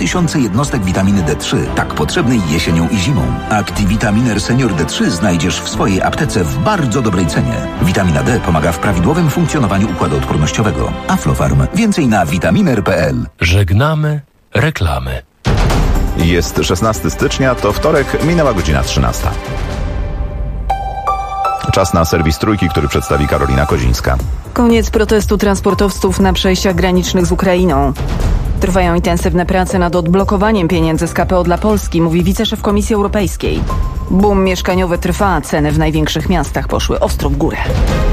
2000 jednostek witaminy D3, tak potrzebnej jesienią i zimą. Activitaminer Senior D3 znajdziesz w swojej aptece w bardzo dobrej cenie. Witamina D pomaga w prawidłowym funkcjonowaniu układu odpornościowego. Aflofarm. Więcej na vitaminer.pl. Żegnamy reklamy. Jest 16 stycznia, to wtorek, minęła godzina 13. Czas na serwis Trójki, który przedstawi Karolina Kozińska. Koniec protestu transportowców na przejściach granicznych z Ukrainą. Trwają intensywne prace nad odblokowaniem pieniędzy z KPO dla Polski, mówi wiceszef Komisji Europejskiej. Boom mieszkaniowy trwa, ceny w największych miastach poszły ostro w górę.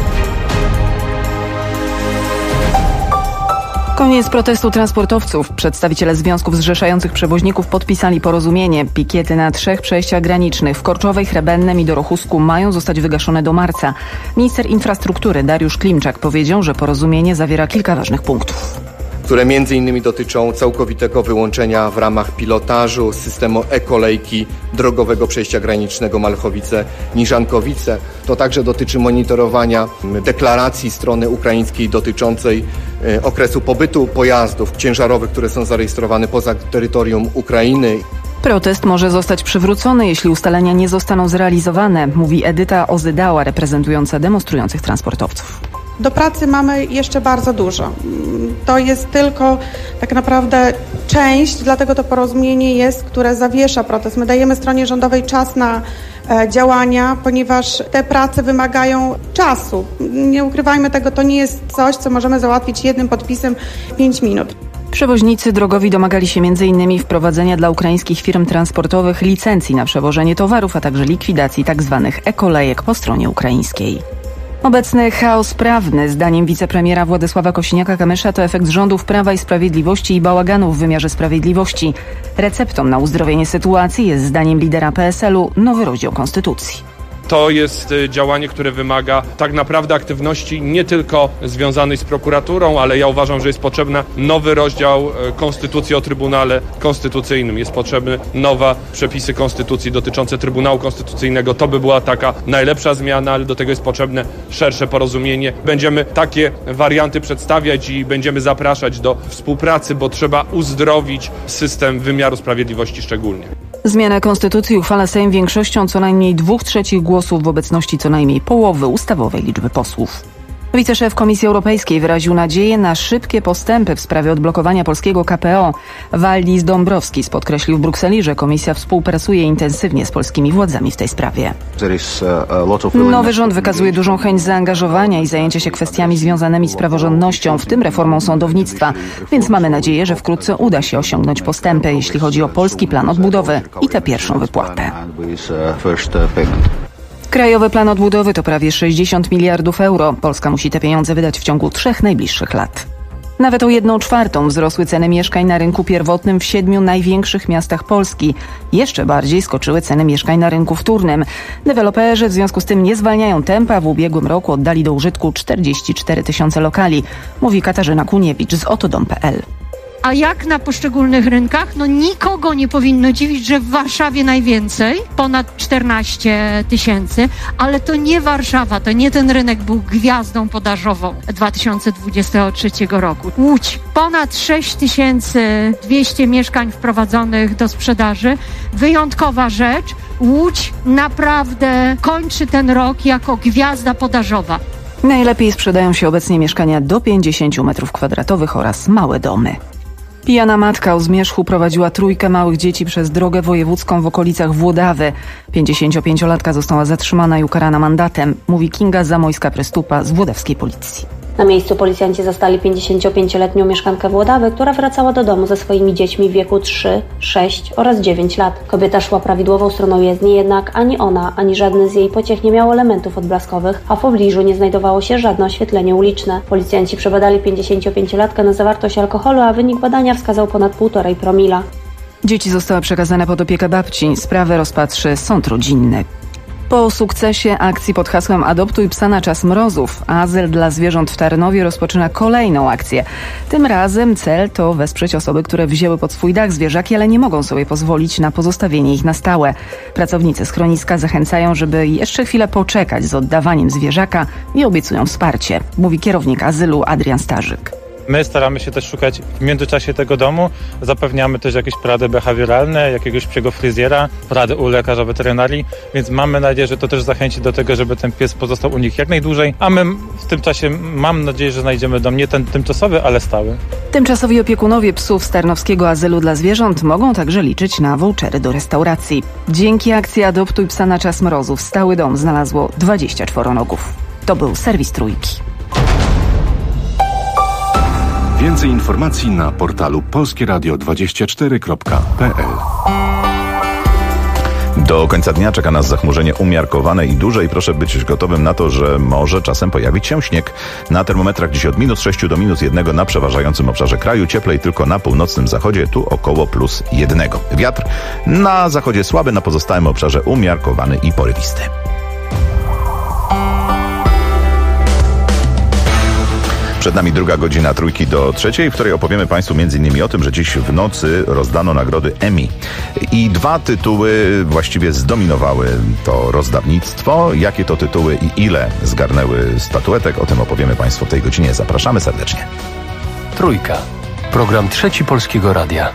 Koniec protestu transportowców. Przedstawiciele związków zrzeszających przewoźników podpisali porozumienie. Pikiety na 3 przejściach granicznych w Korczowej, Chrebennem i Dorochusku mają zostać wygaszone do marca. Minister infrastruktury Dariusz Klimczak powiedział, że porozumienie zawiera kilka ważnych punktów, które m.in. dotyczą całkowitego wyłączenia w ramach pilotażu systemu e-kolejki drogowego przejścia granicznego Malchowice-Niżankowice. To także dotyczy monitorowania deklaracji strony ukraińskiej dotyczącej okresu pobytu pojazdów ciężarowych, które są zarejestrowane poza terytorium Ukrainy. Protest może zostać przywrócony, jeśli ustalenia nie zostaną zrealizowane, mówi Edyta Ozydała, reprezentująca demonstrujących transportowców. Do pracy mamy jeszcze bardzo dużo. To jest tylko tak naprawdę część, dlatego to porozumienie jest, które zawiesza protest. My dajemy stronie rządowej czas na działania, ponieważ te prace wymagają czasu. Nie ukrywajmy tego, to nie jest coś, co możemy załatwić jednym podpisem w 5 minut. Przewoźnicy drogowi domagali się m.in. wprowadzenia dla ukraińskich firm transportowych licencji na przewożenie towarów, a także likwidacji tzw. e-kolejek po stronie ukraińskiej. Obecny chaos prawny, zdaniem wicepremiera Władysława Kosiniaka-Kamysza, to efekt rządów Prawa i Sprawiedliwości i bałaganu w wymiarze sprawiedliwości. Receptą na uzdrowienie sytuacji jest, zdaniem lidera PSL-u, nowy rozdział Konstytucji. To jest działanie, które wymaga tak naprawdę aktywności nie tylko związanej z prokuraturą, ale ja uważam, że jest potrzebny nowy rozdział Konstytucji o Trybunale Konstytucyjnym. Jest potrzebny nowe przepisy Konstytucji dotyczące Trybunału Konstytucyjnego. To by była taka najlepsza zmiana, ale do tego jest potrzebne szersze porozumienie. Będziemy takie warianty przedstawiać i będziemy zapraszać do współpracy, bo trzeba uzdrowić system wymiaru sprawiedliwości szczególnie. Zmianę konstytucji uchwala Sejm większością co najmniej 2/3 głosów w obecności co najmniej połowy ustawowej liczby posłów. Wiceszef Komisji Europejskiej wyraził nadzieję na szybkie postępy w sprawie odblokowania polskiego KPO. Valdis Dombrovskis podkreślił w Brukseli, że Komisja współpracuje intensywnie z polskimi władzami w tej sprawie. Nowy rząd wykazuje dużą chęć zaangażowania i zajęcia się kwestiami związanymi z praworządnością, w tym reformą sądownictwa, więc mamy nadzieję, że wkrótce uda się osiągnąć postępy, jeśli chodzi o polski plan odbudowy i tę pierwszą wypłatę. Krajowy Plan Odbudowy to prawie 60 miliardów euro. Polska musi te pieniądze wydać w ciągu 3 najbliższych lat. Nawet o 1/4 wzrosły ceny mieszkań na rynku pierwotnym w 7 największych miastach Polski. Jeszcze bardziej skoczyły ceny mieszkań na rynku wtórnym. Deweloperzy w związku z tym nie zwalniają tempa. W ubiegłym roku oddali do użytku 44 000 lokali, mówi Katarzyna Kuniewicz z otodom.pl. A jak na poszczególnych rynkach? No nikogo nie powinno dziwić, że w Warszawie najwięcej, ponad 14 000, ale to nie Warszawa, to nie ten rynek był gwiazdą podażową 2023 roku. Łódź, ponad 6200 mieszkań wprowadzonych do sprzedaży. Wyjątkowa rzecz, Łódź naprawdę kończy ten rok jako gwiazda podażowa. Najlepiej sprzedają się obecnie mieszkania do 50 m2 oraz małe domy. Pijana matka o zmierzchu prowadziła 3 małych dzieci przez drogę wojewódzką w okolicach Włodawy. 55-latka została zatrzymana i ukarana mandatem, mówi Kinga Zamojska-Prystupa z włodawskiej policji. Na miejscu policjanci zastali 55-letnią mieszkankę Włodawy, która wracała do domu ze swoimi dziećmi w wieku 3, 6 oraz 9 lat. Kobieta szła prawidłową stroną jezdni, jednak ani ona, ani żadne z jej pociech nie miało elementów odblaskowych, a w pobliżu nie znajdowało się żadne oświetlenie uliczne. Policjanci przebadali 55-latkę na zawartość alkoholu, a wynik badania wskazał ponad 1,5 promila. Dzieci zostały przekazane pod opiekę babci. Sprawę rozpatrzy sąd rodzinny. Po sukcesie akcji pod hasłem Adoptuj psa na czas mrozów, Azyl dla zwierząt w Tarnowie rozpoczyna kolejną akcję. Tym razem cel to wesprzeć osoby, które wzięły pod swój dach zwierzaki, ale nie mogą sobie pozwolić na pozostawienie ich na stałe. Pracownicy schroniska zachęcają, żeby jeszcze chwilę poczekać z oddawaniem zwierzaka i obiecują wsparcie, mówi kierownik azylu Adrian Starzyk. My staramy się też szukać w międzyczasie tego domu. Zapewniamy też jakieś porady behawioralne, jakiegoś psiego fryzjera, porady u lekarza weterynarii, więc mamy nadzieję, że to też zachęci do tego, żeby ten pies pozostał u nich jak najdłużej, a my w tym czasie mam nadzieję, że znajdziemy dom nie ten tymczasowy, ale stały. Tymczasowi opiekunowie psów z Tarnowskiego Azylu dla Zwierząt mogą także liczyć na vouchery do restauracji. Dzięki akcji Adoptuj psa na czas mrozów stały dom znalazło 20 czworonogów. To był serwis Trójki. Więcej informacji na portalu polskieradio24.pl. Do końca dnia czeka nas zachmurzenie umiarkowane i duże i proszę być gotowym na to, że może czasem pojawić się śnieg. Na termometrach dziś od -6 do -1 na przeważającym obszarze kraju, cieplej tylko na północnym zachodzie, tu około +1. Wiatr na zachodzie słaby, na pozostałym obszarze umiarkowany i porywisty. Przed nami druga godzina Trójki do trzeciej, w której opowiemy Państwu m.in. o tym, że dziś w nocy rozdano nagrody Emmy. I 2 tytuły właściwie zdominowały to rozdawnictwo. Jakie to tytuły i ile zgarnęły statuetek, o tym opowiemy Państwu w tej godzinie. Zapraszamy serdecznie. Trójka. Program Trzeci Polskiego Radia.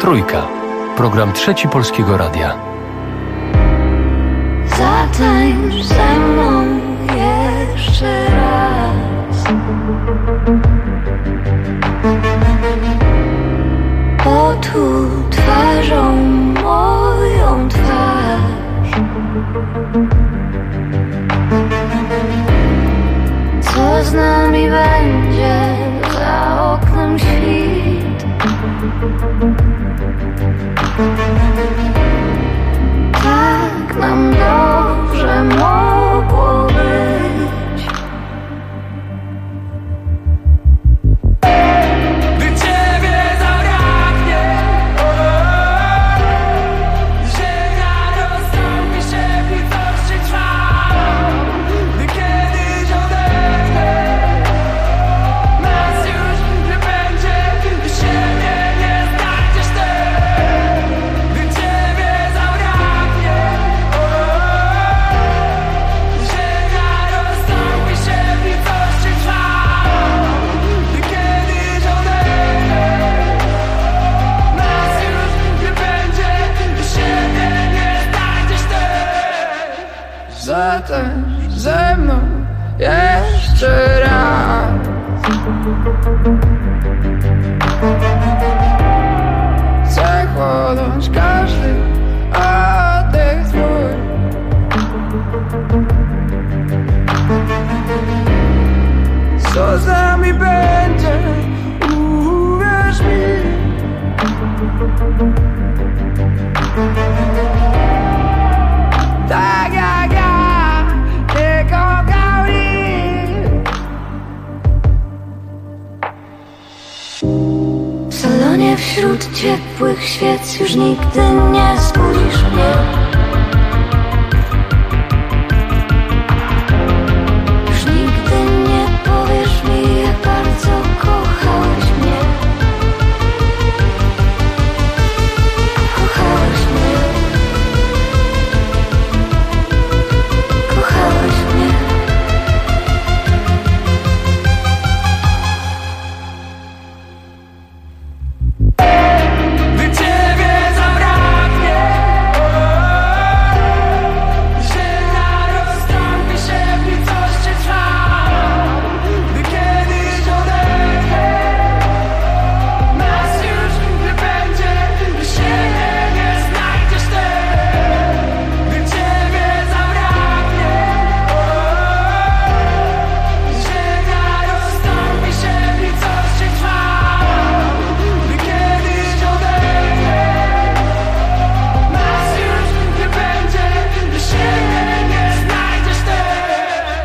Trójka. Program Trzeci Polskiego Radia. Zatańcz ze mną jeszcze raz. Otul twarzą moją twarz. Co z nami będzie za oknem świt? Tak nam dobrze mogło być. Gdy ciebie zabraknie, ziemia rozstąpi się, w litości trwa. Gdy kiedyś odetchnę, nas już nie będzie, gdy siebie nie znajdziesz też. Gdy ciebie zabraknie, ziemia rozstąpi się, w litości trwa. Gdy kiedyś odetchnę, nas już nie będzie, gdy siebie nie znajdziesz też. Zatańcz ze mną jeszcze raz. Chcę chłonąć każdy oddech swój. Co z nami będzie, uwierz mi. Tak jak ja nie kochał nikt. W salonie wśród ciepłych świec już nigdy nie zbudzisz mnie. Już nigdy nie powiesz mi, jak bardzo kochałeś mnie. Kochałeś mnie. Kochałeś mnie. Gdy ciebie zabraknie, ziemia rozstąpi się, w litości trwa. Gdy kiedyś odetchnę, nas już nie będzie, gdy siebie nie znajdziesz też. Gdy ciebie zabraknie, ziemia rozstąpi się, w litości trwa. Gdy kiedyś odetchnę, nas już nie będzie, gdy siebie nie znajdziesz też.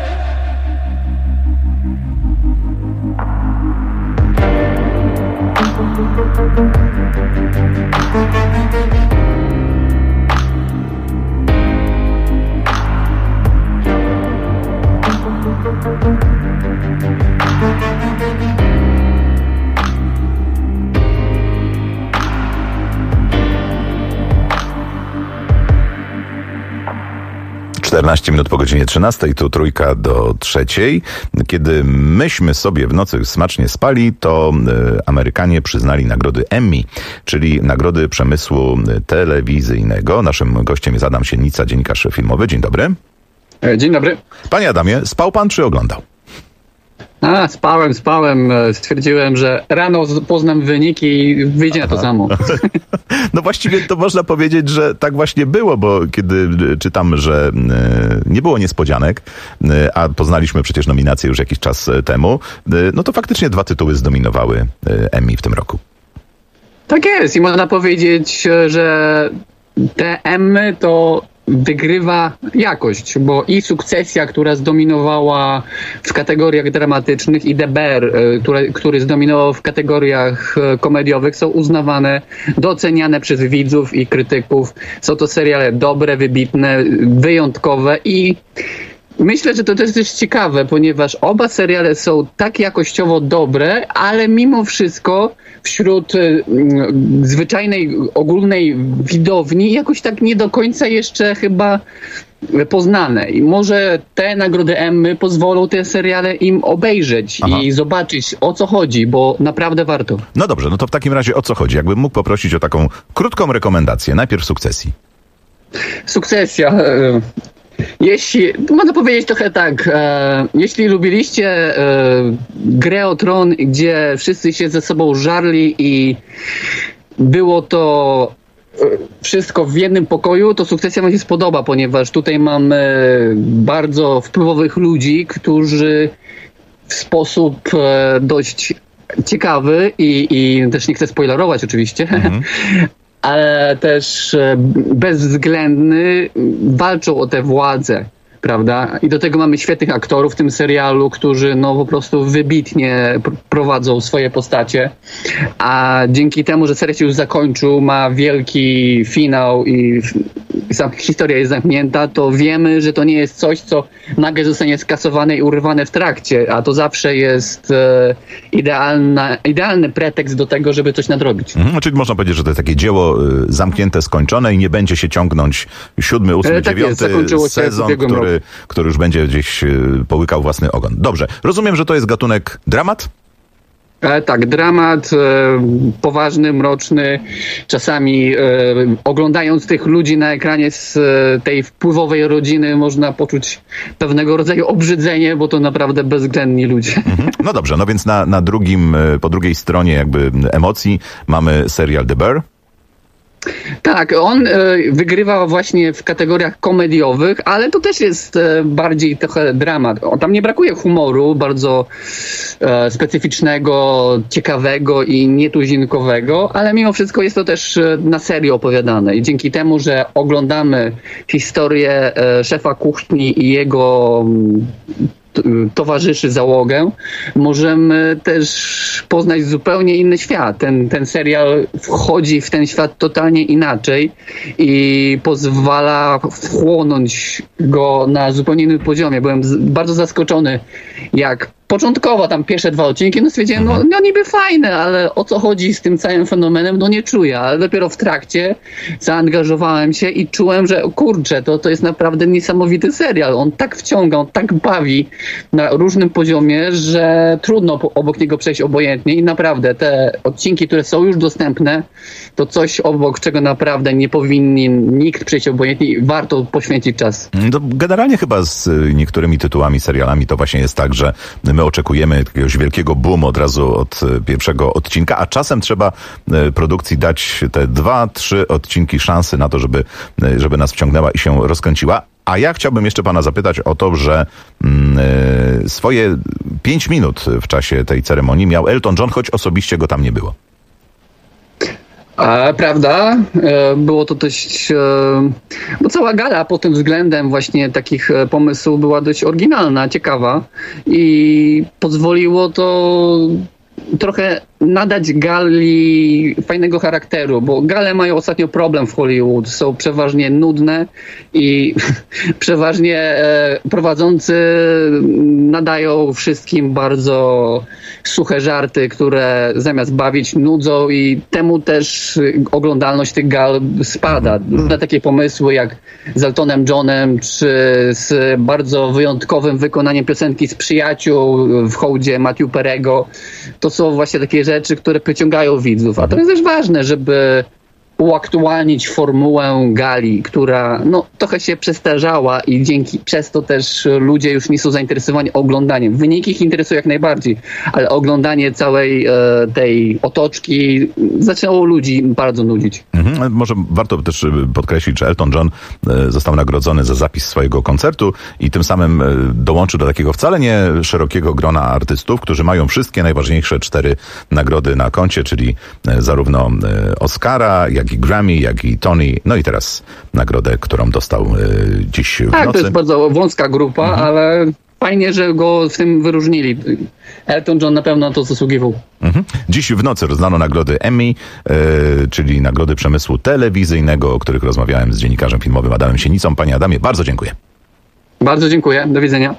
14 minut po godzinie 13, tu Trójka do 3. Kiedy myśmy sobie w nocy smacznie spali, to Amerykanie przyznali nagrody Emmy, czyli nagrody przemysłu telewizyjnego. Naszym gościem jest Adam Sienica, dziennikarz filmowy. Dzień dobry. Dzień dobry. Panie Adamie, spał pan czy oglądał? Spałem. Stwierdziłem, że rano poznam wyniki i wyjdzie na to samo. No właściwie to można powiedzieć, że tak właśnie było, bo kiedy czytam, że nie było niespodzianek, a poznaliśmy przecież nominacje już jakiś czas temu, no to faktycznie 2 tytuły zdominowały Emmy w tym roku. Tak jest i można powiedzieć, że te Emmy to wygrywa jakość, bo i Sukcesja, która zdominowała w kategoriach dramatycznych, i The Bear, który zdominował w kategoriach komediowych, są uznawane, doceniane przez widzów i krytyków. Są to seriale dobre, wybitne, wyjątkowe i myślę, że to też jest ciekawe, ponieważ oba seriale są tak jakościowo dobre, ale mimo wszystko wśród zwyczajnej, ogólnej widowni jakoś tak nie do końca jeszcze chyba poznane i może te nagrody Emmy pozwolą te seriale im obejrzeć i zobaczyć, o co chodzi, bo naprawdę warto. No dobrze, no to w takim razie o co chodzi? Jakbym mógł poprosić o taką krótką rekomendację. Najpierw Sukcesji. Sukcesja. Jeśli, można powiedzieć trochę tak, jeśli lubiliście grę o Tron, gdzie wszyscy się ze sobą żarli i było to wszystko w jednym pokoju, to Sukcesja wam się spodoba, ponieważ tutaj mamy bardzo wpływowych ludzi, którzy w sposób dość ciekawy i też nie chcę spoilerować oczywiście, ale też bezwzględny walczą o tę władzę, prawda? I do tego mamy świetnych aktorów w tym serialu, którzy no po prostu wybitnie prowadzą swoje postacie, a dzięki temu, że serial się już zakończył, ma wielki finał i historia jest zamknięta, to wiemy, że to nie jest coś, co nagle zostanie skasowane i urwane w trakcie, a to zawsze jest idealny pretekst do tego, żeby coś nadrobić. Czyli można powiedzieć, że to jest takie dzieło zamknięte, skończone i nie będzie się ciągnąć 7., 8., 9. sezon, który już będzie gdzieś połykał własny ogon. Dobrze, rozumiem, że to jest gatunek dramat? Tak, dramat, poważny, mroczny. Czasami oglądając tych ludzi na ekranie z tej wpływowej rodziny można poczuć pewnego rodzaju obrzydzenie, bo to naprawdę bezwzględni ludzie. No dobrze, no więc po drugiej stronie jakby emocji mamy serial The Bear. Tak, on wygrywa właśnie w kategoriach komediowych, ale to też jest bardziej trochę dramat. Tam nie brakuje humoru bardzo specyficznego, ciekawego i nietuzinkowego, ale mimo wszystko jest to też na serio opowiadane. I dzięki temu, że oglądamy historię szefa kuchni i jego towarzyszy, załogę, możemy też poznać zupełnie inny świat. Ten serial wchodzi w ten świat totalnie inaczej i pozwala wchłonąć go na zupełnie innym poziomie. Byłem bardzo zaskoczony, jak początkowo tam pierwsze 2 odcinki, no stwierdziłem, no niby fajne, ale o co chodzi z tym całym fenomenem, no nie czuję, ale dopiero w trakcie zaangażowałem się i czułem, że kurczę, to jest naprawdę niesamowity serial. On tak wciąga, on tak bawi na różnym poziomie, że trudno obok niego przejść obojętnie i naprawdę te odcinki, które są już dostępne, to coś obok czego naprawdę nie powinien nikt przejść obojętnie i warto poświęcić czas. To generalnie chyba z niektórymi tytułami, serialami to właśnie jest tak, że my oczekujemy jakiegoś wielkiego boomu od razu od pierwszego odcinka, a czasem trzeba produkcji dać te 2-3 odcinki szansy na to, żeby nas wciągnęła i się rozkręciła. A ja chciałbym jeszcze pana zapytać o to, że swoje 5 minut w czasie tej ceremonii miał Elton John, choć osobiście go tam nie było. Prawda, było to dość, bo cała gala pod tym względem właśnie takich pomysłów była dość oryginalna, ciekawa i pozwoliło to trochę nadać gali fajnego charakteru, bo gale mają ostatnio problem w Hollywood, są przeważnie nudne i przeważnie prowadzący nadają wszystkim bardzo suche żarty, które zamiast bawić nudzą i temu też oglądalność tych gal spada. Różne takie pomysły jak z Eltonem Johnem, czy z bardzo wyjątkowym wykonaniem piosenki z Przyjaciół w hołdzie Matthew Perry'ego, to są właśnie takie rzeczy, które przyciągają widzów. A to jest też ważne, żeby uaktualnić formułę gali, która trochę się przestarzała i przez to też ludzie już nie są zainteresowani oglądaniem. Wyniki ich interesują jak najbardziej, ale oglądanie całej tej otoczki zaczęło ludzi bardzo nudzić. Może warto też podkreślić, że Elton John został nagrodzony za zapis swojego koncertu i tym samym dołączył do takiego wcale nie szerokiego grona artystów, którzy mają wszystkie najważniejsze 4 nagrody na koncie, czyli zarówno Oscara, jak i Grammy, jak i Tony, no i teraz nagrodę, którą dostał dziś w nocy. Tak, to jest bardzo wąska grupa, ale fajnie, że go w tym wyróżnili. Elton John na pewno to zasługiwał. Dziś w nocy rozdano nagrody Emmy, czyli nagrody przemysłu telewizyjnego, o których rozmawiałem z dziennikarzem filmowym Adamem Sienicą. Panie Adamie, bardzo dziękuję. Bardzo dziękuję. Do widzenia.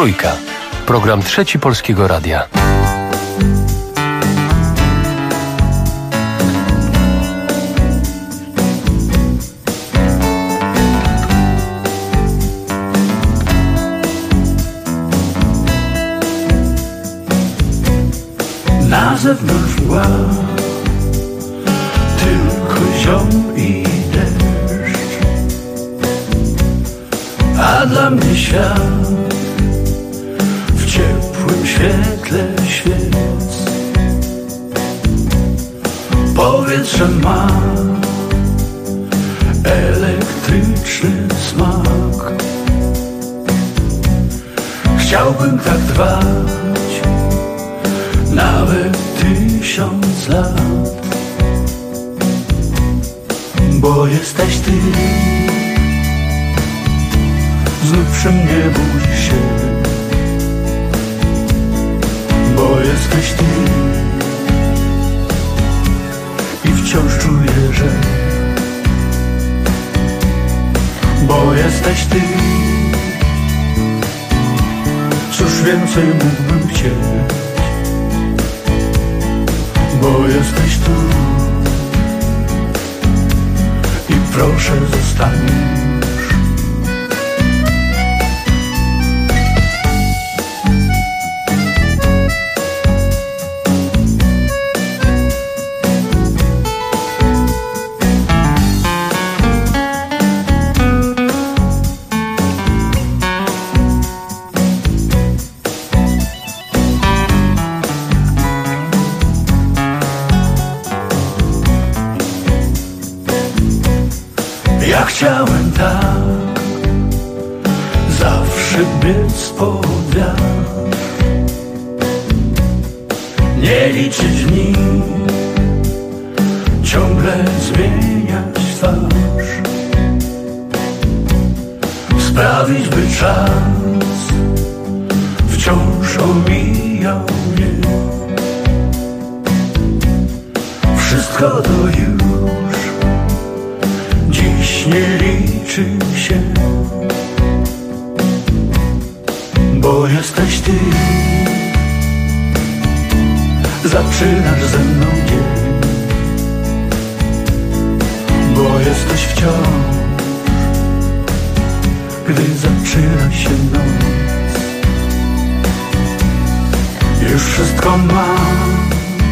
Trójka. Program Trzeci Polskiego Radia. Na zewnątrz mgła, tylko ziom i deszcz, a dla mnie świat w ciepłym świetle świec. Powietrze ma elektryczny smak. Chciałbym tak trwać nawet 1000 lat, bo jesteś ty. Znów przy mnie budzi się, bo jesteś ty. I wciąż czuję, że bo jesteś ty. Cóż więcej mógłbym chcieć, bo jesteś tu. I proszę zostaniesz. Ja chciałem tak zawsze biec pod wiatr, nie liczyć dni, ciągle zmieniać twarz, sprawić, by czas wciąż omijał mnie. Wszystko to już dziś nie liczy się, bo jesteś ty. Zaczynasz ze mną dzień, bo jesteś wciąż, gdy zaczyna się noc. Już wszystko mam,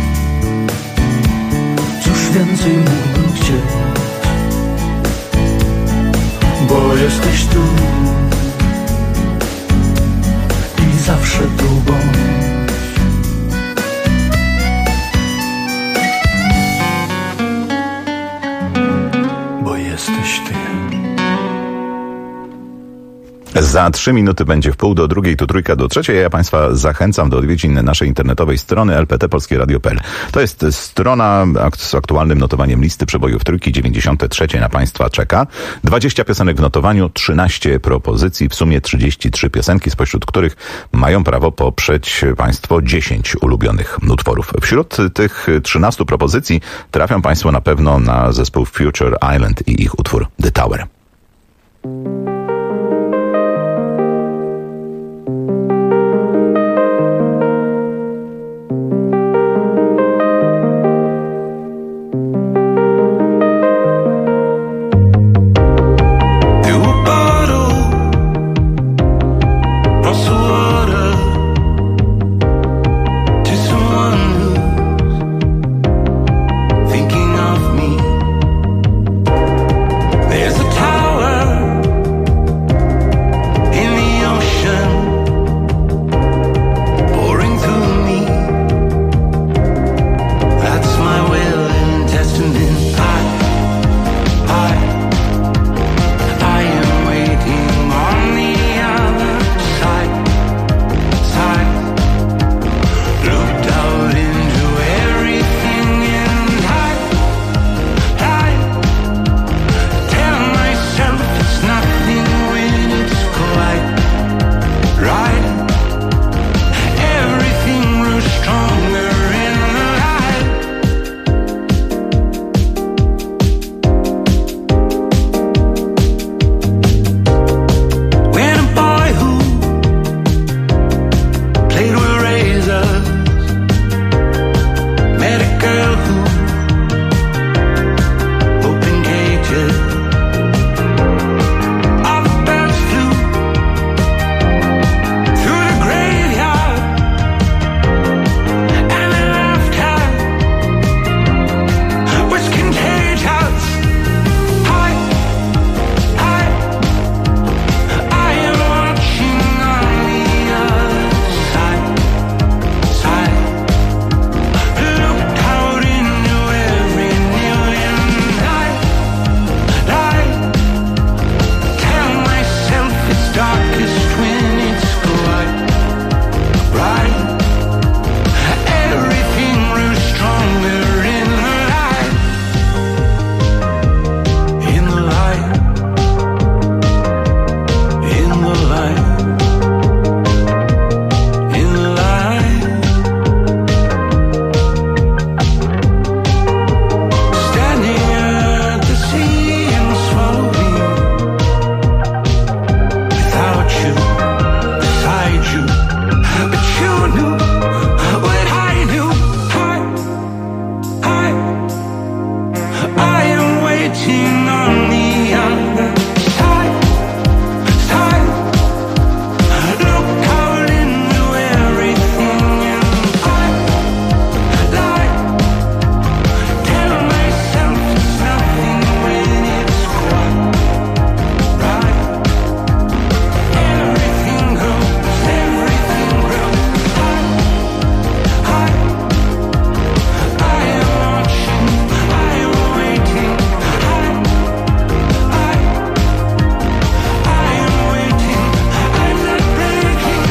cóż więcej mógłbym chcieć, bo jesteś tu i zawsze tu bądź. Bo jesteś ty. Za 3 minuty będzie 1:30, tu Trójka do Trzeciej. Ja Państwa zachęcam do odwiedzin naszej internetowej strony lptpolskieradio.pl. To jest strona z aktualnym notowaniem listy przebojów Trójki. 93 na Państwa czeka. 20 piosenek w notowaniu, 13 propozycji, w sumie 33 piosenki, spośród których mają prawo poprzeć Państwo 10 ulubionych utworów. Wśród tych 13 propozycji trafią Państwo na pewno na zespół Future Island i ich utwór The Tower. There's a time waiting on the other side. Look out into everything and I lie. Tell myself it's nothing when it's quite right. Everything grows, everything grows. I am watching, I am waiting. I am waiting, I'm not breaking.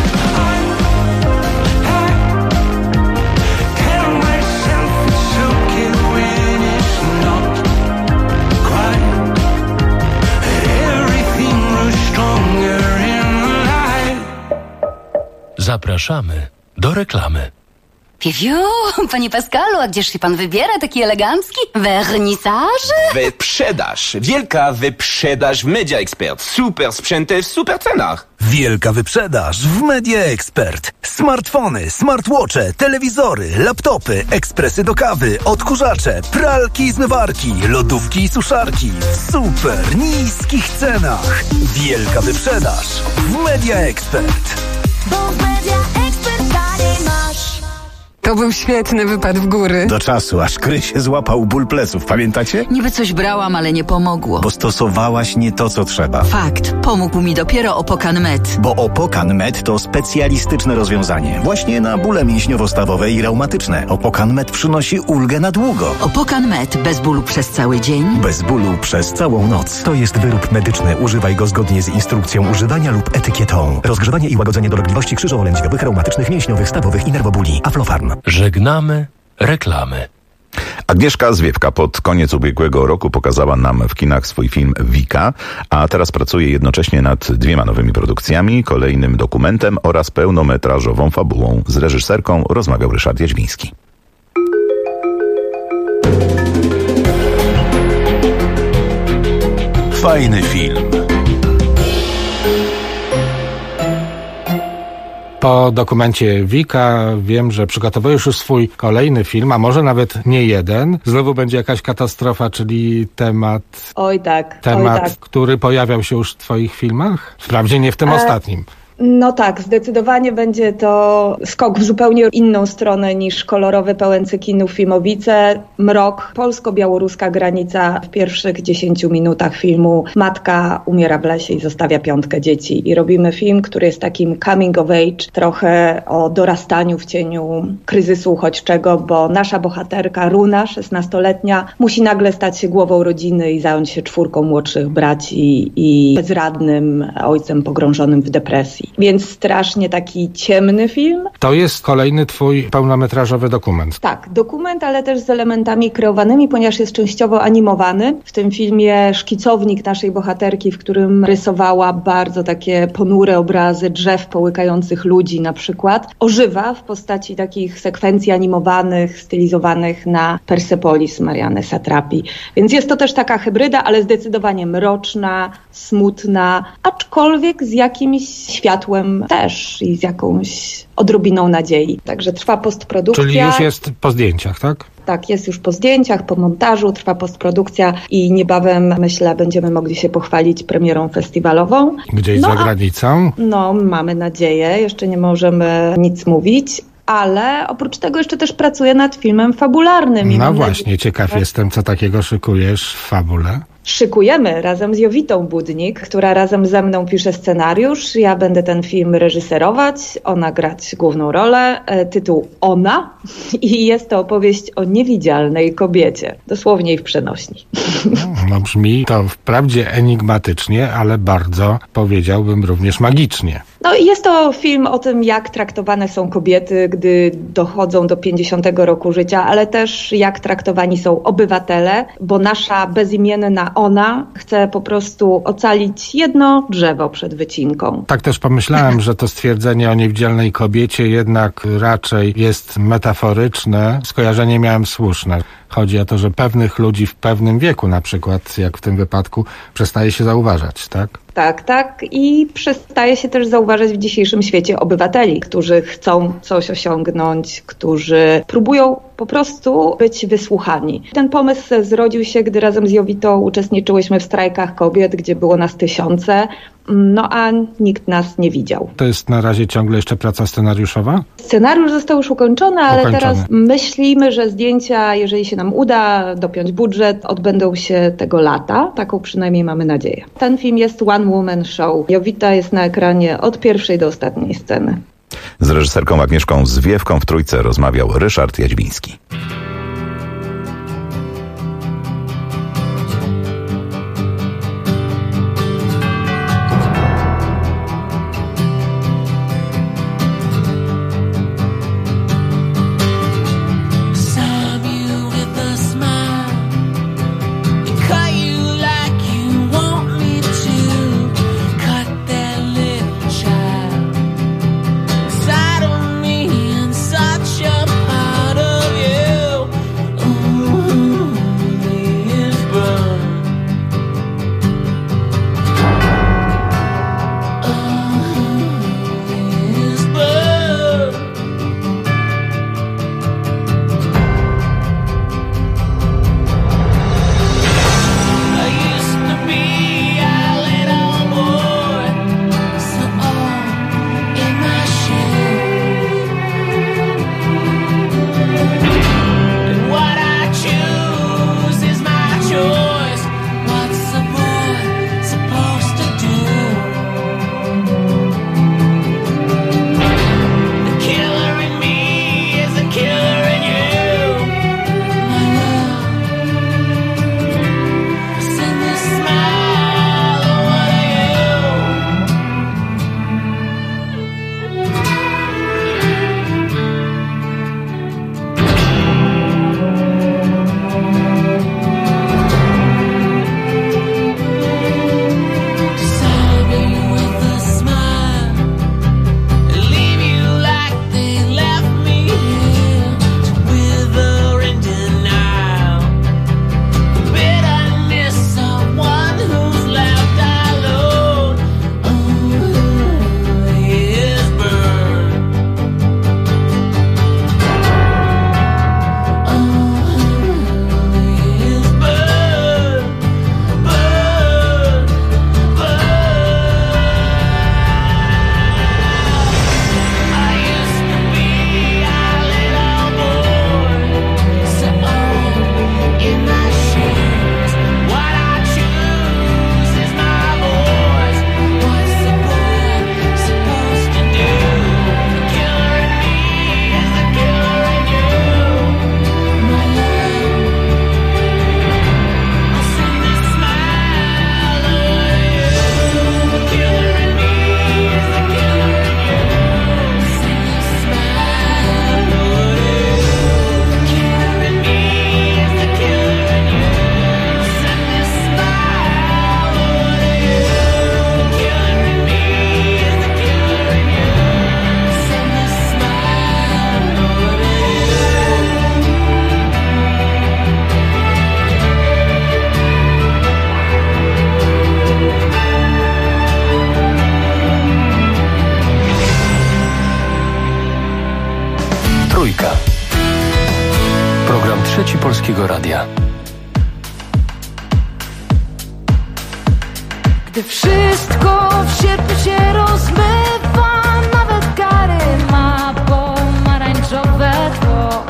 Tell myself it's okay when it's not quite. Everything grows stronger in life. Zapraszamy do reklamy. Piu, panie Pascalu, a gdzież się pan wybiera, taki elegancki? Wernisaż? Wyprzedaż. Wielka wyprzedaż w Media Expert. Super sprzęty w super cenach. Wielka wyprzedaż w Media Expert. Smartfony, smartwatche, telewizory, laptopy, ekspresy do kawy, odkurzacze, pralki i zmywarki, lodówki i suszarki w super niskich cenach. Wielka wyprzedaż w Media Expert. Bo w Media Expert taniej masz. To był świetny wypad w góry. Do czasu, aż Kryś złapał ból pleców, pamiętacie? Niby coś brałam, ale nie pomogło. Bo stosowałaś nie to, co trzeba. Fakt, pomógł mi dopiero Opokan Med. Bo Opokan Med to specjalistyczne rozwiązanie. Właśnie na bóle mięśniowo-stawowe i reumatyczne. Opokan Med przynosi ulgę na długo. Opokan Med bez bólu przez cały dzień. Bez bólu przez całą noc. To jest wyrób medyczny. Używaj go zgodnie z instrukcją używania lub etykietą. Rozgrzewanie i łagodzenie dolegliwości krzyżowo-lędźwiowych, reumatycznych, mięśniowych, stawowych i nerwobóli. Aflofarm. Żegnamy reklamy. Agnieszka Zwiewka pod koniec ubiegłego roku pokazała nam w kinach swój film Wika, a teraz pracuje jednocześnie nad 2 nowymi produkcjami, kolejnym dokumentem oraz pełnometrażową fabułą. Z reżyserką rozmawiał Ryszard Jaźwiński. Fajny film. Po dokumencie Wika wiem, że przygotowujesz już swój kolejny film, a może nawet nie jeden. Znowu będzie jakaś katastrofa, czyli temat, Oj tak. który pojawiał się już w twoich filmach? Wprawdzie nie w tym ostatnim. No tak, zdecydowanie będzie to skok w zupełnie inną stronę niż kolorowe, pełen cekinów filmowice. Mrok, polsko-białoruska granica. W pierwszych 10 minutach filmu matka umiera w lesie i zostawia 5 dzieci. I robimy film, który jest takim coming of age, trochę o dorastaniu w cieniu kryzysu uchodźczego, bo nasza bohaterka Runa, 16-letnia, musi nagle stać się głową rodziny i zająć się 4 młodszych braci i bezradnym ojcem pogrążonym w depresji. Więc strasznie taki ciemny film. To jest kolejny twój pełnometrażowy dokument. Tak, dokument, ale też z elementami kreowanymi, ponieważ jest częściowo animowany. W tym filmie szkicownik naszej bohaterki, w którym rysowała bardzo takie ponure obrazy drzew połykających ludzi na przykład, ożywa w postaci takich sekwencji animowanych, stylizowanych na Persepolis Marianny Satrapi. Więc jest to też taka hybryda, ale zdecydowanie mroczna, smutna, aczkolwiek z jakimś światłem też i z jakąś odrobiną nadziei. Także trwa postprodukcja. Czyli już jest po zdjęciach, tak? Tak, jest już po zdjęciach, po montażu, trwa postprodukcja i niebawem, myślę, będziemy mogli się pochwalić premierą festiwalową. Gdzieś za granicą? Mamy nadzieję, jeszcze nie możemy nic mówić. Ale oprócz tego jeszcze też pracuję nad filmem fabularnym. No właśnie, ciekaw jestem, co takiego szykujesz w fabule. Szykujemy razem z Jowitą Budnik, która razem ze mną pisze scenariusz. Ja będę ten film reżyserować, ona grać główną rolę. Tytuł Ona i jest to opowieść o niewidzialnej kobiecie. Dosłownie i w przenośni. No brzmi to wprawdzie enigmatycznie, ale bardzo, powiedziałbym, również magicznie. No i jest to film o tym, jak traktowane są kobiety, gdy dochodzą do 50 roku życia, ale też jak traktowani są obywatele, bo nasza bezimienna Ona chce po prostu ocalić jedno drzewo przed wycinką. Tak też pomyślałem, że to stwierdzenie o niewidzialnej kobiecie jednak raczej jest metaforyczne. Skojarzenie miałem słuszne. Chodzi o to, że pewnych ludzi w pewnym wieku, na przykład jak w tym wypadku, przestaje się zauważać, tak? Tak. I przestaje się też zauważać w dzisiejszym świecie obywateli, którzy chcą coś osiągnąć, którzy próbują po prostu być wysłuchani. Ten pomysł zrodził się, gdy razem z Jowitą uczestniczyłyśmy w strajkach kobiet, gdzie było nas tysiące, a nikt nas nie widział. To jest na razie ciągle jeszcze praca scenariuszowa? Scenariusz został już ukończony, ale teraz myślimy, że zdjęcia, jeżeli się nam uda dopiąć budżet, odbędą się tego lata. Taką przynajmniej mamy nadzieję. Ten film jest one woman show. Jowita jest na ekranie od pierwszej do ostatniej sceny. Z reżyserką Agnieszką Zwiewką w Trójce rozmawiał Ryszard Jadźwiński. Trzeci Polskiego Radia. Gdy wszystko w sierpniu się rozmywa, nawet Gary ma pomarańczowe tło.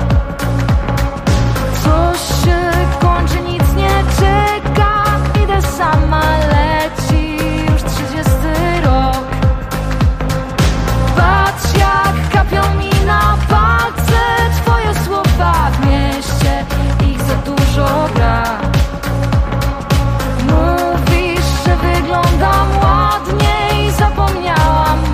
Coś się kończy, nic nie czeka, idę sama, leci już 30 rok. Patrz jak kapią mi na palce twoje słowa, w mieście ich za dużo brak. Mówisz, że wyglądam ładnie i zapomniałam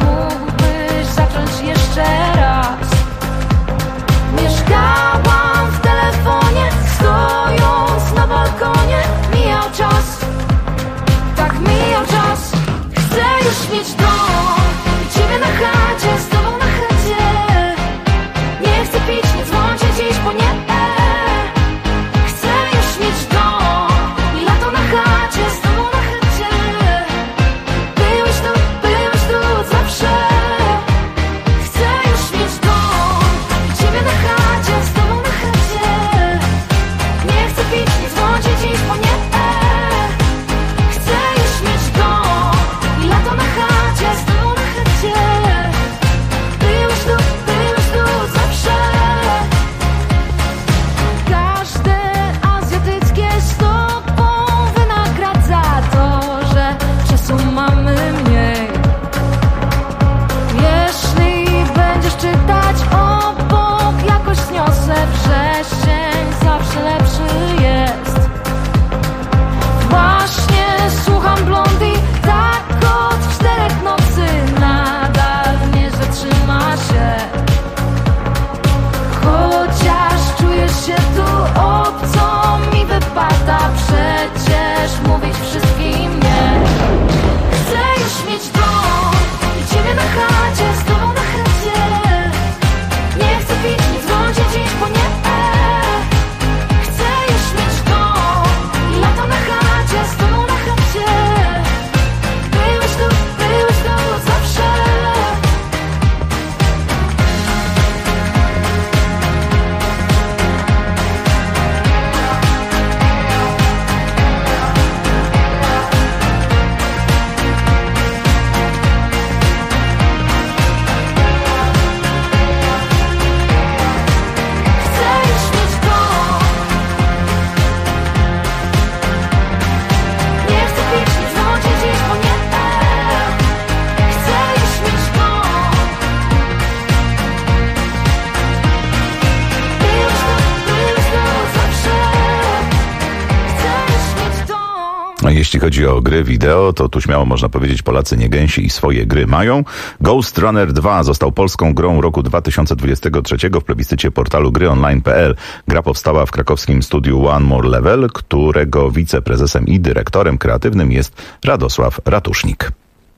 Jeśli chodzi o gry wideo, to tu śmiało można powiedzieć, Polacy nie gęsi i swoje gry mają. Ghost Runner 2 został polską grą roku 2023 w plebiscycie portalu gryonline.pl. Gra powstała w krakowskim studiu One More Level, którego wiceprezesem i dyrektorem kreatywnym jest Radosław Ratusznik.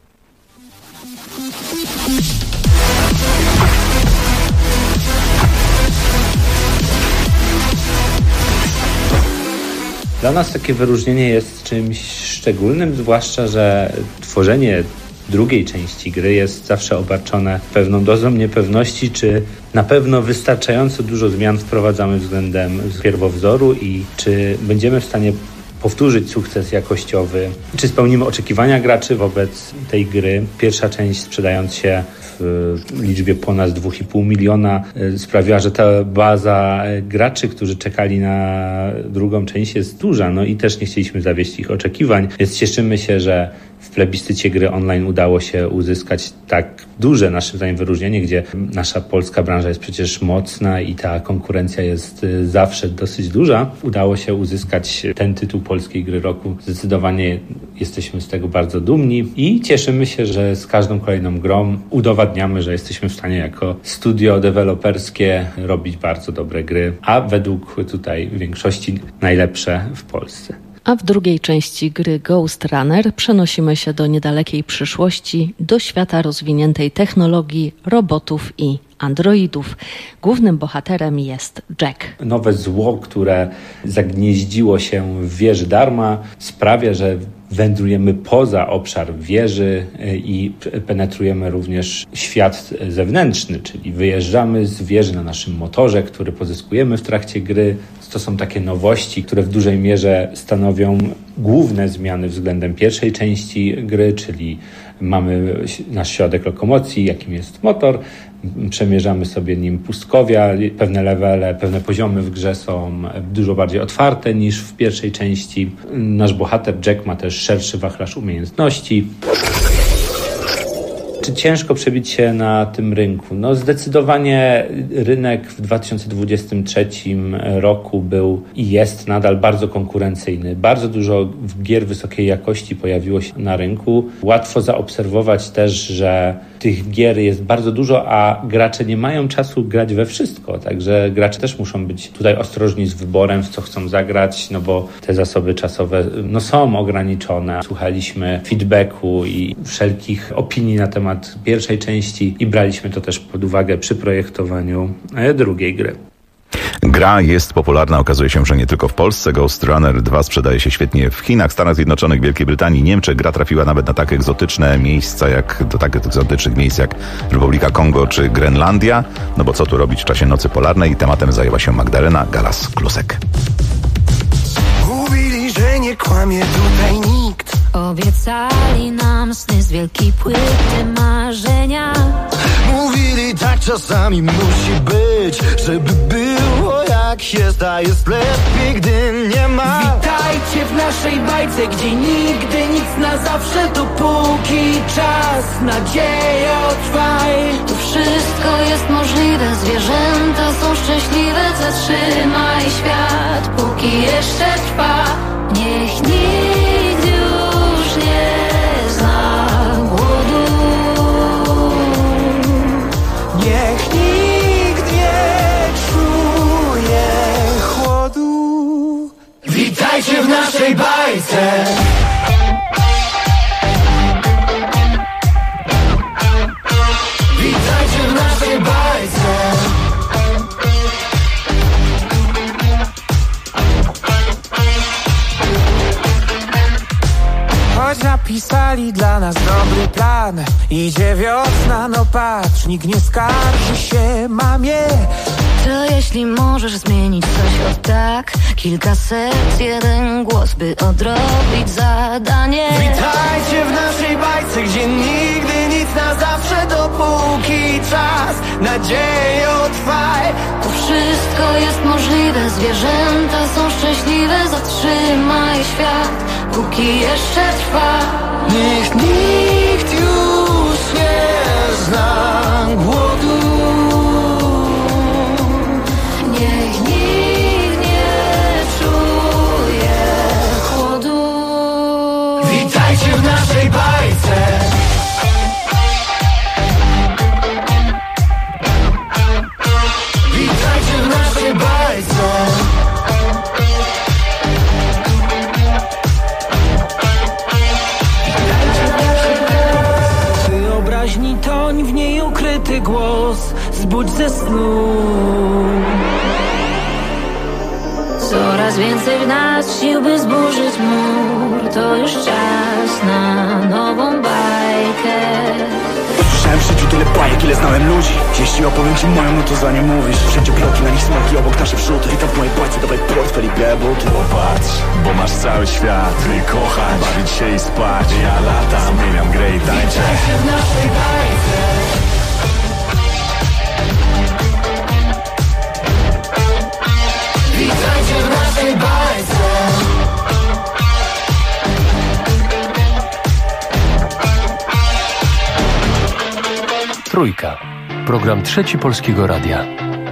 Dla nas takie wyróżnienie jest czymś szczególnym, zwłaszcza że tworzenie drugiej części gry jest zawsze obarczone pewną dozą niepewności, czy na pewno wystarczająco dużo zmian wprowadzamy względem pierwowzoru i czy będziemy w stanie powtórzyć sukces jakościowy, czy spełnimy oczekiwania graczy wobec tej gry. Pierwsza część, sprzedając się w liczbie ponad 2,5 miliona, sprawiła, że ta baza graczy, którzy czekali na drugą część, jest duża. No i też nie chcieliśmy zawieść ich oczekiwań, więc cieszymy się, że w plebiscycie gry online udało się uzyskać tak duże, naszym zdaniem, wyróżnienie, gdzie nasza polska branża jest przecież mocna i ta konkurencja jest zawsze dosyć duża. Udało się uzyskać ten tytuł polskiej gry roku. Zdecydowanie jesteśmy z tego bardzo dumni i cieszymy się, że z każdą kolejną grą udowadniamy, że jesteśmy w stanie jako studio deweloperskie robić bardzo dobre gry, a według tutaj większości najlepsze w Polsce. A w drugiej części gry Ghost Runner przenosimy się do niedalekiej przyszłości, do świata rozwiniętej technologii, robotów i androidów. Głównym bohaterem jest Jack. Nowe zło, które zagnieździło się w wieży Dharma, sprawia, że wędrujemy poza obszar wieży i penetrujemy również świat zewnętrzny, czyli wyjeżdżamy z wieży na naszym motorze, który pozyskujemy w trakcie gry. To są takie nowości, które w dużej mierze stanowią główne zmiany względem pierwszej części gry, czyli mamy nasz środek lokomocji, jakim jest motor, przemierzamy sobie nim pustkowia, pewne levele, pewne poziomy w grze są dużo bardziej otwarte niż w pierwszej części. Nasz bohater Jack ma też szerszy wachlarz umiejętności. Czy ciężko przebić się na tym rynku? No zdecydowanie rynek w 2023 roku był i jest nadal bardzo konkurencyjny. Bardzo dużo gier wysokiej jakości pojawiło się na rynku. Łatwo zaobserwować też, że tych gier jest bardzo dużo, a gracze nie mają czasu grać we wszystko. Także gracze też muszą być tutaj ostrożni z wyborem, w co chcą zagrać, no bo te zasoby czasowe są ograniczone. Słuchaliśmy feedbacku i wszelkich opinii na temat pierwszej części i braliśmy to też pod uwagę przy projektowaniu drugiej gry. Gra jest popularna, okazuje się, że nie tylko w Polsce. Ghost Runner 2 sprzedaje się świetnie w Chinach, Stanach Zjednoczonych, Wielkiej Brytanii, Niemczech. Gra trafiła nawet na takie egzotyczne miejsca, do takich egzotycznych miejsc jak Republika Kongo czy Grenlandia. No bo co tu robić w czasie nocy polarnej? Tematem zajęła się Magdalena Galas-Klusek. Mówili, że nie kłamie tutaj nikt. Obiecali nam sny z wielkiej płyty marzenia. Mówili, tak czasami musi być, żeby było jak jest, a jest lepiej, gdy nie ma. Witajcie w naszej bajce, gdzie nigdy nic na zawsze, dopóki czas, nadzieję trwaj. Tu wszystko jest możliwe, zwierzęta są szczęśliwe. Zatrzymaj świat, póki jeszcze trwa. Niech nikt już nie zna głodu. Niech nikt nie czuje chłodu. Witajcie w naszej bajce. Witajcie w naszej bajce. Choć napisali dla nas dobry plan, idzie wiosna, no patrz, nikt nie skarży się mamie. To jeśli możesz zmienić coś od tak, kilka serc, jeden głos, by odrobić zadanie. Witajcie w naszej bajce, gdzie nigdy nic na zawsze, dopóki czas, nadzieję trwaj. Tu wszystko jest możliwe, zwierzęta są szczęśliwe. Zatrzymaj świat, póki jeszcze trwa. Niech nikt już nie zna głodu. Niech nikt nie czuje chłodu. w naszej bajce. Witajcie w naszej bajce. Wyobraźni toń, w niej ukryty głos. Zbudź ze snu. Coraz więcej w nas sił, by zburzyć mur. To już czas na nową bajkę. Słyszałem w życiu tyle bajek, ile znałem ludzi. Jeśli opowiem ci moją, no to za nie mówisz. Wszędzie bloki, na nich smaki, obok nasze wrzuty. Witam w mojej bajce, dawaj portfel i białe buty. Popatrz, bo masz cały świat. Ty kochać, bawić się i spać. Ja latam, zmieniam grę i tańczę. Witajcie w naszej bajce. Witajcie w naszej bajce. Trójka. Program Trzeci Polskiego Radia.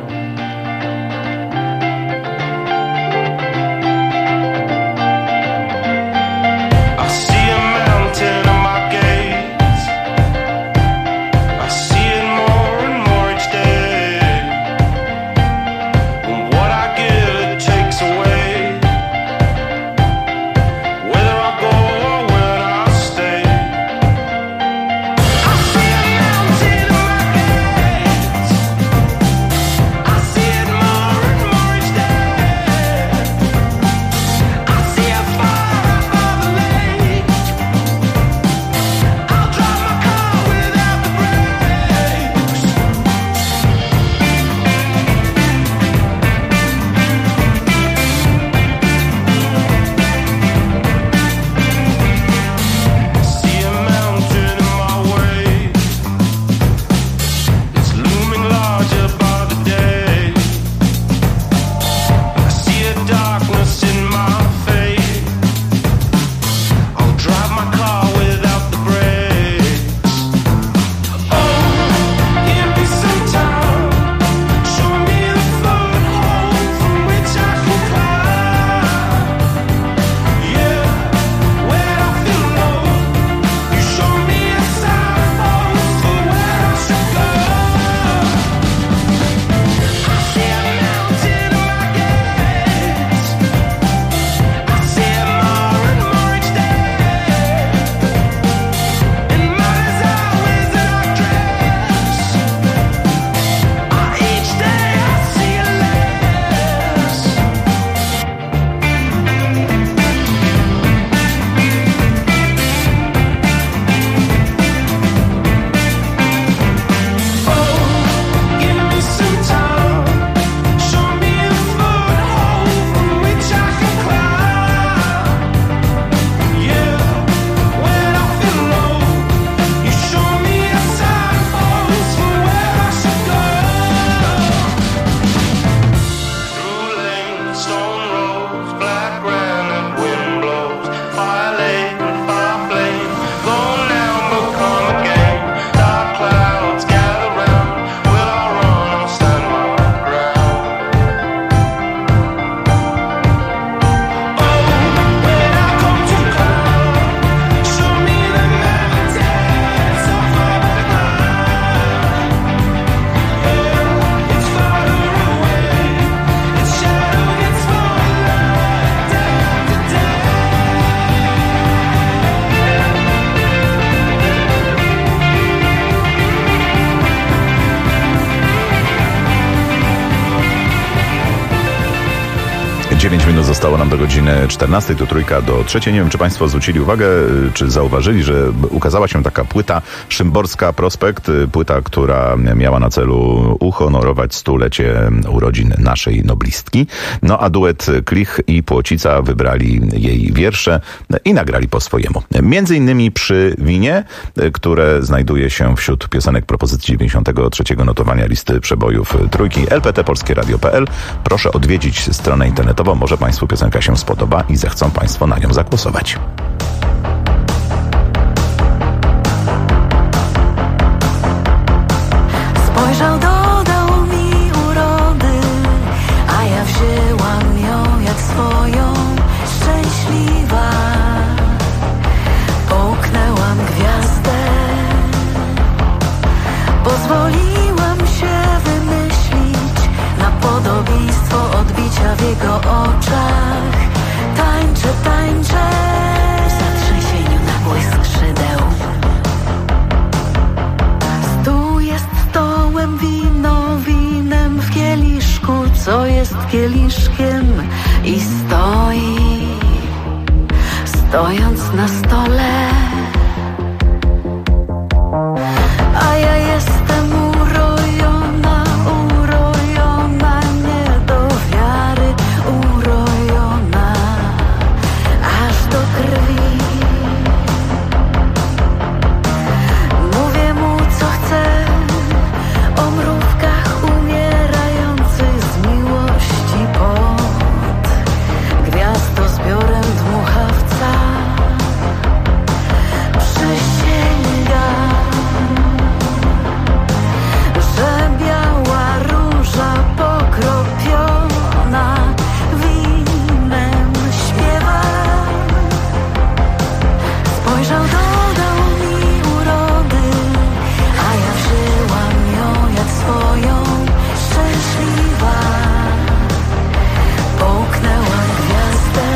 Zostało nam do godziny 14, to Trójka do trzeciej. Nie wiem, czy Państwo zwrócili uwagę, czy zauważyli, że ukazała się taka płyta Szymborska Prospekt, płyta, która miała na celu uhonorować 100-lecie urodzin naszej noblistki. No a duet Klich i Płocica wybrali jej wiersze i nagrali po swojemu. Między innymi Przy winie, które znajduje się wśród piosenek propozycji 93 notowania listy przebojów Trójki, lptpolskieradio.pl. Proszę odwiedzić stronę internetową, może Państwu piosenka się spodoba i zechcą Państwo na nią zagłosować. Spojrzał, dodał mi urody, a ja wzięłam ją jak swoją, szczęśliwa. stojąc na stole. A ja jestem urojona, urojona, nie do wiary, urojona aż do krwi. Mówię mu co chcę, o mrówkach umierających z miłości pod gwiazdozbiorem dmuchawca. Przysięgam, że biała róża pokropiona winem śpiewa. Spojrzał, dodał mi urody, a ja wzięłam ją jak swoją, szczęśliwa. Połknęłam gwiazdę,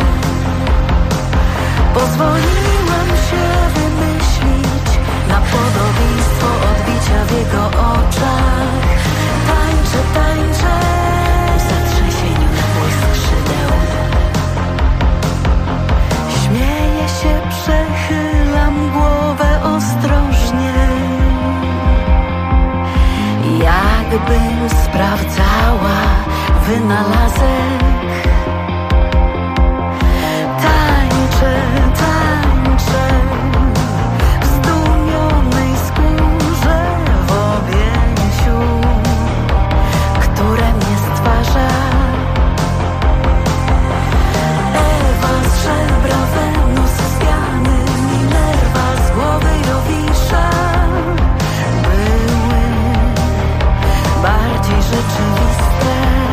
pozwoliłam się wymyślić na podobieństwo odbicia w jego oczach. Tańczę, tańczę w zatrzęsieniu na błysk skrzydeł. Śmieję się, przechylam głowę ostrożnie, jakbym sprawdzała wynalazek. Tańczę, tańczę w zdumionej skórze, w objęciu, które mnie stwarza. Ewa z żebra, Wenus z piany, Minerva z głowy Jowisza były bardziej rzeczywiste.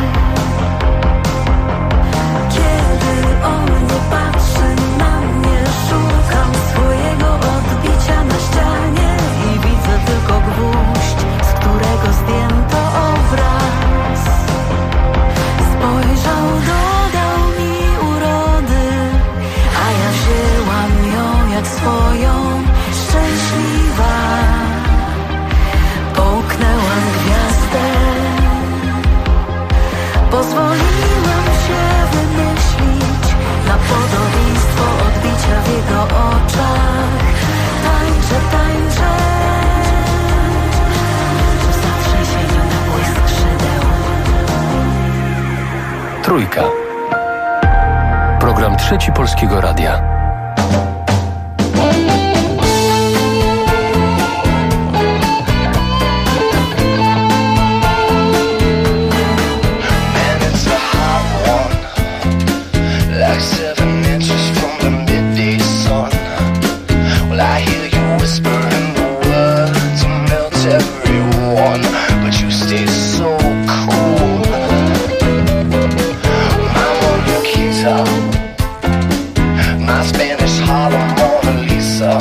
Kiedy on nie patrzy na mnie, szukam swojego odbicia na ścianie i widzę tylko gwóźdź, z którego zdjęto obraz. Spojrzał, dodał mi urody, a ja wzięłam ją jak swoją, szczęśliwa. Połknęłam gwiazdę, pozwoliłam się wymyślić na podobieństwo odbicia w jego oczach. Tańczę, tańczę w zatrzęsieniu na błysk skrzydeł. Trójka. Program Trzeci Polskiego Radia. Like 7 inches from the midday sun. Well, I hear you whispering the words to melt everyone, but you stay so cool. My Mona Lisa, my Spanish Harlem Mona Lisa.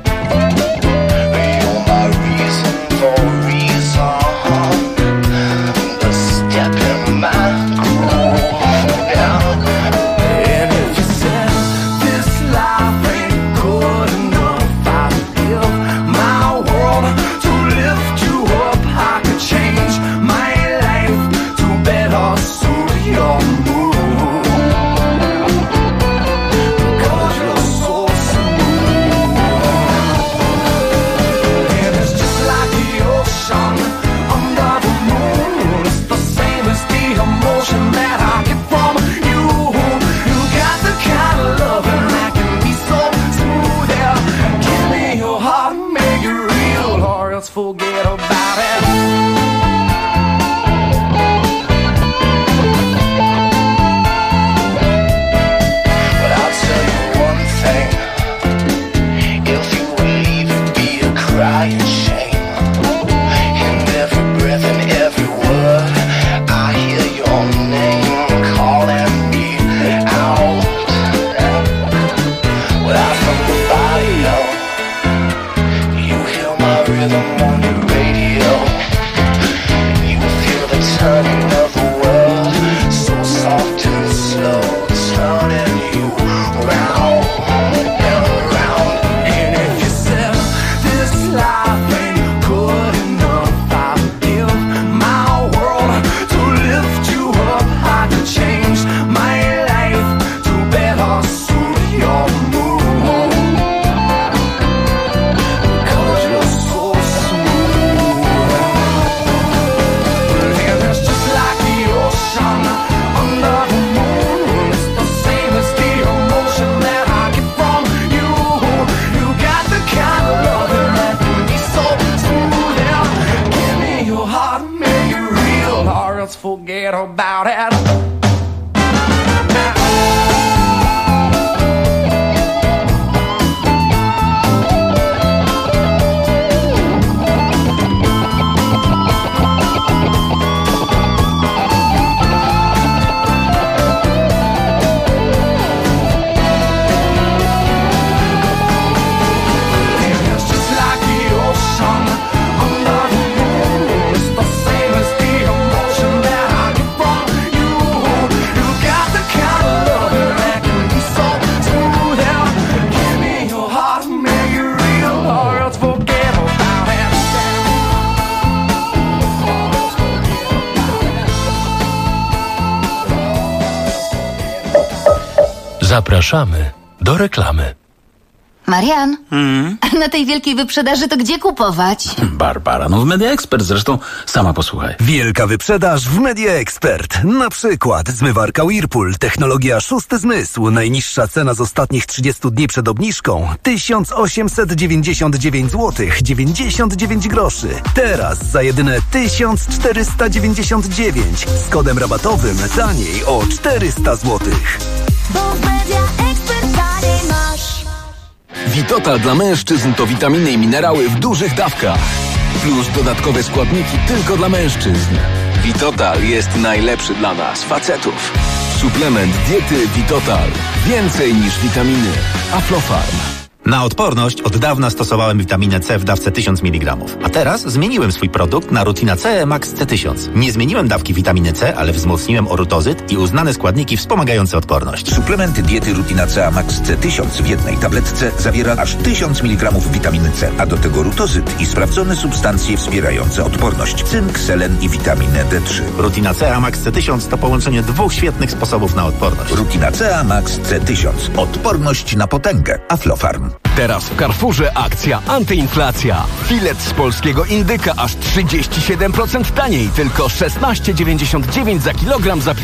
You're my reason for reason, the step in my groove. Yeah. And if you said this life ain't good enough, I'd give my world to lift you up. I could change my life to better suit your mood, 'cause you're so smooth. about it. Zapraszamy do reklamy. Marian, na tej wielkiej wyprzedaży to gdzie kupować? Barbara, no w Media Expert, zresztą sama posłuchaj. Wielka wyprzedaż w Media Expert. Na przykład zmywarka Whirlpool, technologia szósty zmysł. Najniższa cena z ostatnich 30 dni przed obniżką 1899 zł 99 groszy. Teraz za jedyne 1499 z kodem rabatowym taniej o 400 zł. Bo w Media Expert taniej masz. Vitotal dla mężczyzn to witaminy i minerały w dużych dawkach. Plus dodatkowe składniki tylko dla mężczyzn. Vitotal jest najlepszy dla nas, facetów. Suplement diety Vitotal. Więcej niż witaminy. Aflofarm. Na odporność od dawna stosowałem witaminę C w dawce 1000 mg. A teraz zmieniłem swój produkt na Rutina C Max C1000. Nie zmieniłem dawki witaminy C, ale wzmocniłem orutozyt i uznane składniki wspomagające odporność. Suplement diety Rutina C Max C1000 w jednej tabletce zawiera aż 1000 mg witaminy C, a do tego rutozyt i sprawdzone substancje wspierające odporność. Cynk, selen i witaminę D3. Rutina C Max C1000 to połączenie dwóch świetnych sposobów na odporność. Rutina C Max C1000. Odporność na potęgę. Aflofarm. Teraz w Carrefourze akcja antyinflacja. Filet z polskiego indyka aż 37% taniej. Tylko 16,99 za kilogram z